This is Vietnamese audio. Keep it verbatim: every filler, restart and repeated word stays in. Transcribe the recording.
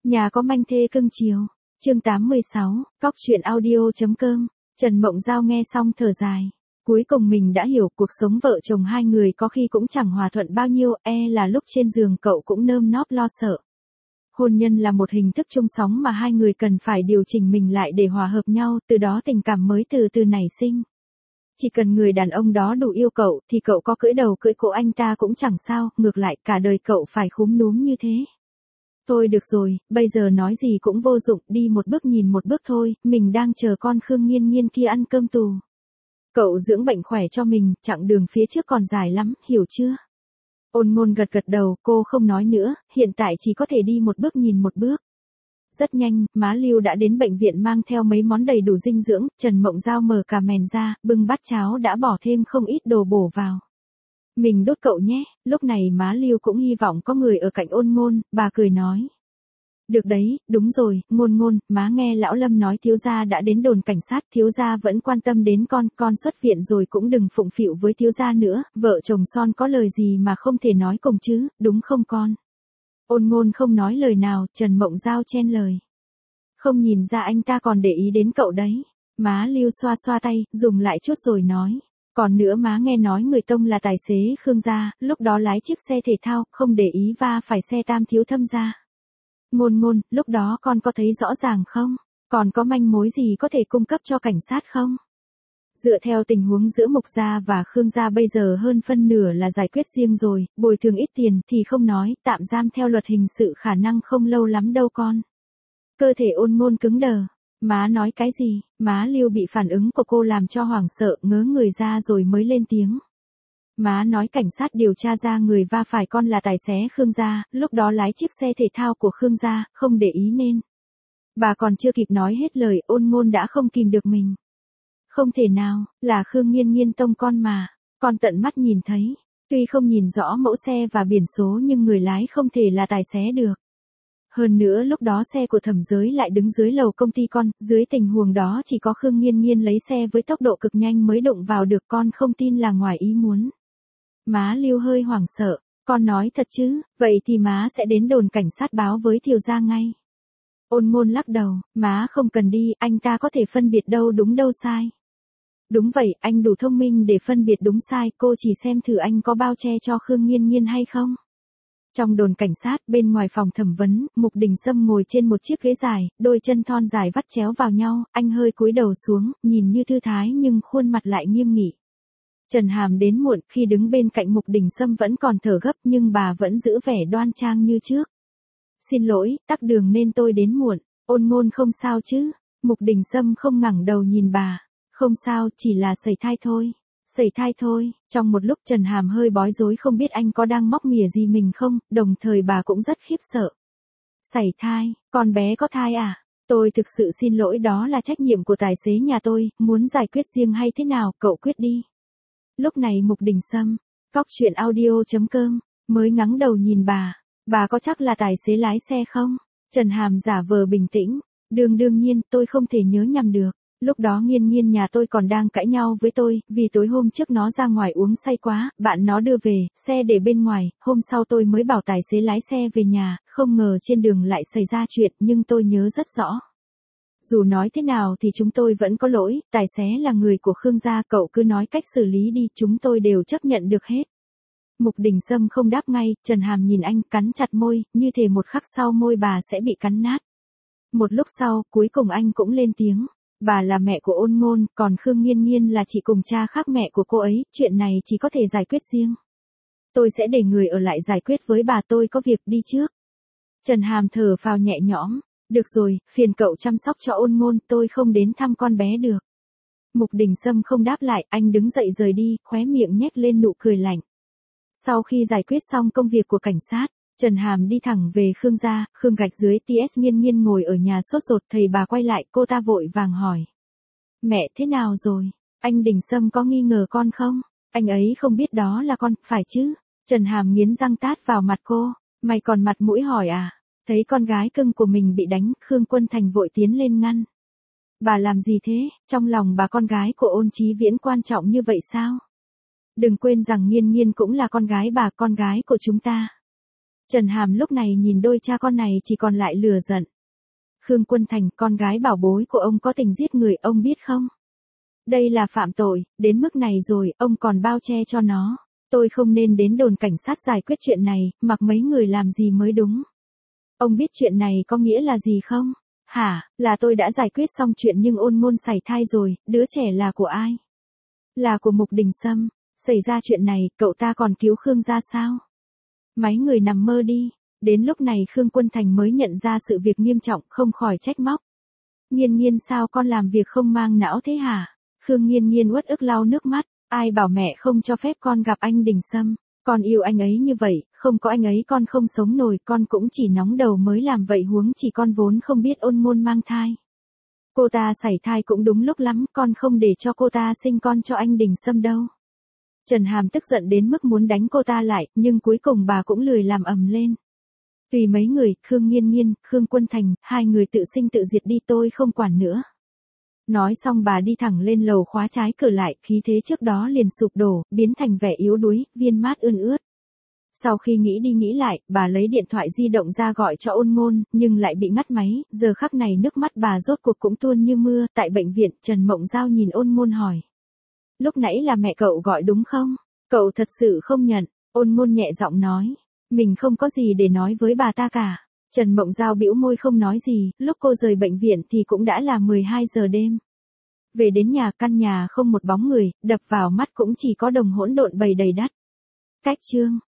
Nhà có manh thê cưng chiều. Chương tám mươi sáu, cóc truyện audio.com. Trần Mộng Giao nghe xong thở dài. Cuối cùng mình đã hiểu cuộc sống vợ chồng hai người có khi cũng chẳng hòa thuận bao nhiêu, e là lúc trên giường cậu cũng nơm nóp lo sợ. Hôn nhân là một hình thức chung sống mà hai người cần phải điều chỉnh mình lại để hòa hợp nhau, từ đó tình cảm mới từ từ nảy sinh. Chỉ cần người đàn ông đó đủ yêu cậu, thì cậu có cưỡi đầu cưỡi cổ anh ta cũng chẳng sao, ngược lại cả đời cậu phải khúm núm như thế. Thôi được rồi, bây giờ nói gì cũng vô dụng, đi một bước nhìn một bước thôi, mình đang chờ con Khương Nghiên Nghiên kia ăn cơm tù. Cậu dưỡng bệnh khỏe cho mình, chặng đường phía trước còn dài lắm, hiểu chưa? Ôn Ngôn gật gật đầu, cô không nói nữa, hiện tại chỉ có thể đi một bước nhìn một bước. Rất nhanh, má Lưu đã đến bệnh viện mang theo mấy món đầy đủ dinh dưỡng, Trần Mộng Giao mở cả mền ra, bưng bát cháo đã bỏ thêm không ít đồ bổ vào. Mình đốt cậu nhé, lúc này má Lưu cũng hy vọng có người ở cạnh Ôn Ngôn, bà cười nói. Được đấy, đúng rồi, Ngôn Ngôn, má nghe lão Lâm nói thiếu gia đã đến đồn cảnh sát, thiếu gia vẫn quan tâm đến con, con xuất viện rồi cũng đừng phụng phịu với thiếu gia nữa, vợ chồng son có lời gì mà không thể nói cùng chứ, đúng không con? Ôn Ngôn không nói lời nào, Trần Mộng Giao chen lời. Không nhìn ra anh ta còn để ý đến cậu đấy. Má Lưu xoa xoa tay, dùng lại chút rồi nói. Còn nữa má nghe nói người Tông là tài xế Khương gia, lúc đó lái chiếc xe thể thao, không để ý va phải xe Tam thiếu thâm gia. Ngôn Ngôn, lúc đó con có thấy rõ ràng không? Còn có manh mối gì có thể cung cấp cho cảnh sát không? Dựa theo tình huống giữa Mục gia và Khương gia bây giờ hơn phân nửa là giải quyết riêng rồi, bồi thường ít tiền thì không nói, tạm giam theo luật hình sự khả năng không lâu lắm đâu con. Cơ thể Ôn Ngôn cứng đờ. Má nói cái gì? Má Lưu bị phản ứng của cô làm cho hoảng sợ, ngớ người ra rồi mới lên tiếng. Má nói cảnh sát điều tra ra người va phải con là tài xế Khương gia, lúc đó lái chiếc xe thể thao của Khương gia, không để ý nên. Bà còn chưa kịp nói hết lời, Ôn Ngôn đã không kìm được mình. Không thể nào, là Khương Nghiên Nghiên tông con mà, con tận mắt nhìn thấy. Tuy không nhìn rõ mẫu xe và biển số nhưng người lái không thể là tài xế được. Hơn nữa lúc đó xe của Thẩm Giới lại đứng dưới lầu công ty con, dưới tình huống đó chỉ có Khương Nghiên Nghiên lấy xe với tốc độ cực nhanh mới đụng vào được, con không tin là ngoài ý muốn. Má Lưu hơi hoảng sợ, con nói thật chứ, vậy thì má sẽ đến đồn cảnh sát báo với thiếu gia ngay. Ôn Ngôn lắc đầu, má không cần đi, anh ta có thể phân biệt đâu đúng đâu sai. Đúng vậy, anh đủ thông minh để phân biệt đúng sai, cô chỉ xem thử anh có bao che cho Khương Nghiên Nghiên hay không. Trong đồn cảnh sát, bên ngoài phòng thẩm vấn, Mục Đình Sâm ngồi trên một chiếc ghế dài, đôi chân thon dài vắt chéo vào nhau, anh hơi cúi đầu xuống, nhìn như thư thái nhưng khuôn mặt lại nghiêm nghị. Trần Hàm đến muộn, khi đứng bên cạnh Mục Đình Sâm vẫn còn thở gấp nhưng bà vẫn giữ vẻ đoan trang như trước. Xin lỗi, tắc đường nên tôi đến muộn. Ôn Ngôn không sao chứ? Mục Đình Sâm không ngẩng đầu nhìn bà. Không sao, chỉ là sẩy thai thôi. Sẩy thai thôi. Trong một lúc Trần Hàm hơi bối rối không biết anh có đang móc mỉa gì mình không, đồng thời bà cũng rất khiếp sợ. Sẩy thai, con bé có thai à? Tôi thực sự xin lỗi, đó là trách nhiệm của tài xế nhà tôi, muốn giải quyết riêng hay thế nào, cậu quyết đi. Lúc này Mục Đình Sâm, cóc truyện audio.com, mới ngẩng đầu nhìn bà. Bà có chắc là tài xế lái xe không? Trần Hàm giả vờ bình tĩnh. Đương đương nhiên, tôi không thể nhớ nhầm được. Lúc đó Nghiên Nghiên nhà tôi còn đang cãi nhau với tôi, vì tối hôm trước nó ra ngoài uống say quá, bạn nó đưa về, xe để bên ngoài, hôm sau tôi mới bảo tài xế lái xe về nhà, không ngờ trên đường lại xảy ra chuyện, nhưng tôi nhớ rất rõ. Dù nói thế nào thì chúng tôi vẫn có lỗi, tài xế là người của Khương gia, cậu cứ nói cách xử lý đi, chúng tôi đều chấp nhận được hết. Mục Đình Sâm không đáp ngay, Trần Hàm nhìn anh, cắn chặt môi, như thể một khắc sau môi bà sẽ bị cắn nát. Một lúc sau, cuối cùng anh cũng lên tiếng. Bà là mẹ của Ôn Ngôn, còn Khương Nghiên Nghiên là chị cùng cha khác mẹ của cô ấy, chuyện này chỉ có thể giải quyết riêng. Tôi sẽ để người ở lại giải quyết với bà, tôi có việc đi trước. Trần Hàm thở phào nhẹ nhõm. Được rồi, phiền cậu chăm sóc cho Ôn Ngôn, tôi không đến thăm con bé được. Mục Đình Sâm không đáp lại, anh đứng dậy rời đi, khóe miệng nhếch lên nụ cười lạnh. Sau khi giải quyết xong công việc của cảnh sát, Trần Hàm đi thẳng về Khương gia, Khương gạch dưới tê ét Nghiên Nghiên ngồi ở nhà sốt ruột, thầy bà quay lại, cô ta vội vàng hỏi. Mẹ thế nào rồi? Anh Đình Sâm có nghi ngờ con không? Anh ấy không biết đó là con, phải chứ? Trần Hàm nghiến răng tát vào mặt cô, mày còn mặt mũi hỏi à? Thấy con gái cưng của mình bị đánh, Khương Quân Thành vội tiến lên ngăn. Bà làm gì thế? Trong lòng bà con gái của Ôn Chí Viễn quan trọng như vậy sao? Đừng quên rằng Nghiên Nghiên cũng là con gái bà, con gái của chúng ta. Trần Hàm lúc này nhìn đôi cha con này chỉ còn lại lửa giận. Khương Quân Thành, con gái bảo bối của ông có tình giết người, ông biết không? Đây là phạm tội, đến mức này rồi, ông còn bao che cho nó. Tôi không nên đến đồn cảnh sát giải quyết chuyện này, mặc mấy người làm gì mới đúng. Ông biết chuyện này có nghĩa là gì không? Hả, là tôi đã giải quyết xong chuyện nhưng Ôn Ngôn sảy thai rồi, đứa trẻ là của ai? Là của Mục Đình Sâm. Xảy ra chuyện này, cậu ta còn cứu Khương ra sao? Mấy người nằm mơ đi. Đến lúc này Khương Quân Thành mới nhận ra sự việc nghiêm trọng, không khỏi trách móc. Nghiên Nghiên sao con làm việc không mang não thế hả? Khương Nghiên Nghiên uất ức lau nước mắt. Ai bảo mẹ không cho phép con gặp anh Đình Sâm? Con yêu anh ấy như vậy, không có anh ấy con không sống nổi, con cũng chỉ nóng đầu mới làm vậy, huống chỉ con vốn không biết Ôn Ngôn mang thai. Cô ta sảy thai cũng đúng lúc lắm, con không để cho cô ta sinh con cho anh Đình Sâm đâu. Trần Hàm tức giận đến mức muốn đánh cô ta lại, nhưng cuối cùng bà cũng lười làm ầm lên. Tùy mấy người, Khương Nghiên Nghiên, Khương Quân Thành, hai người tự sinh tự diệt đi, tôi không quản nữa. Nói xong bà đi thẳng lên lầu khóa trái cửa lại, khí thế trước đó liền sụp đổ, biến thành vẻ yếu đuối, viên mát ươn ướt. Sau khi nghĩ đi nghĩ lại, bà lấy điện thoại di động ra gọi cho Ôn Ngôn, nhưng lại bị ngắt máy, giờ khắc này nước mắt bà rốt cuộc cũng tuôn như mưa. Tại bệnh viện, Trần Mộng Giao nhìn Ôn Ngôn hỏi. Lúc nãy là mẹ cậu gọi đúng không? Cậu thật sự không nhận. Ôn Ngôn nhẹ giọng nói. Mình không có gì để nói với bà ta cả. Trần Mộng Giao bĩu môi không nói gì, lúc cô rời bệnh viện thì cũng đã là mười hai giờ đêm. Về đến nhà, căn nhà không một bóng người, đập vào mắt cũng chỉ có đồng hỗn độn bầy đầy đất. Cách chương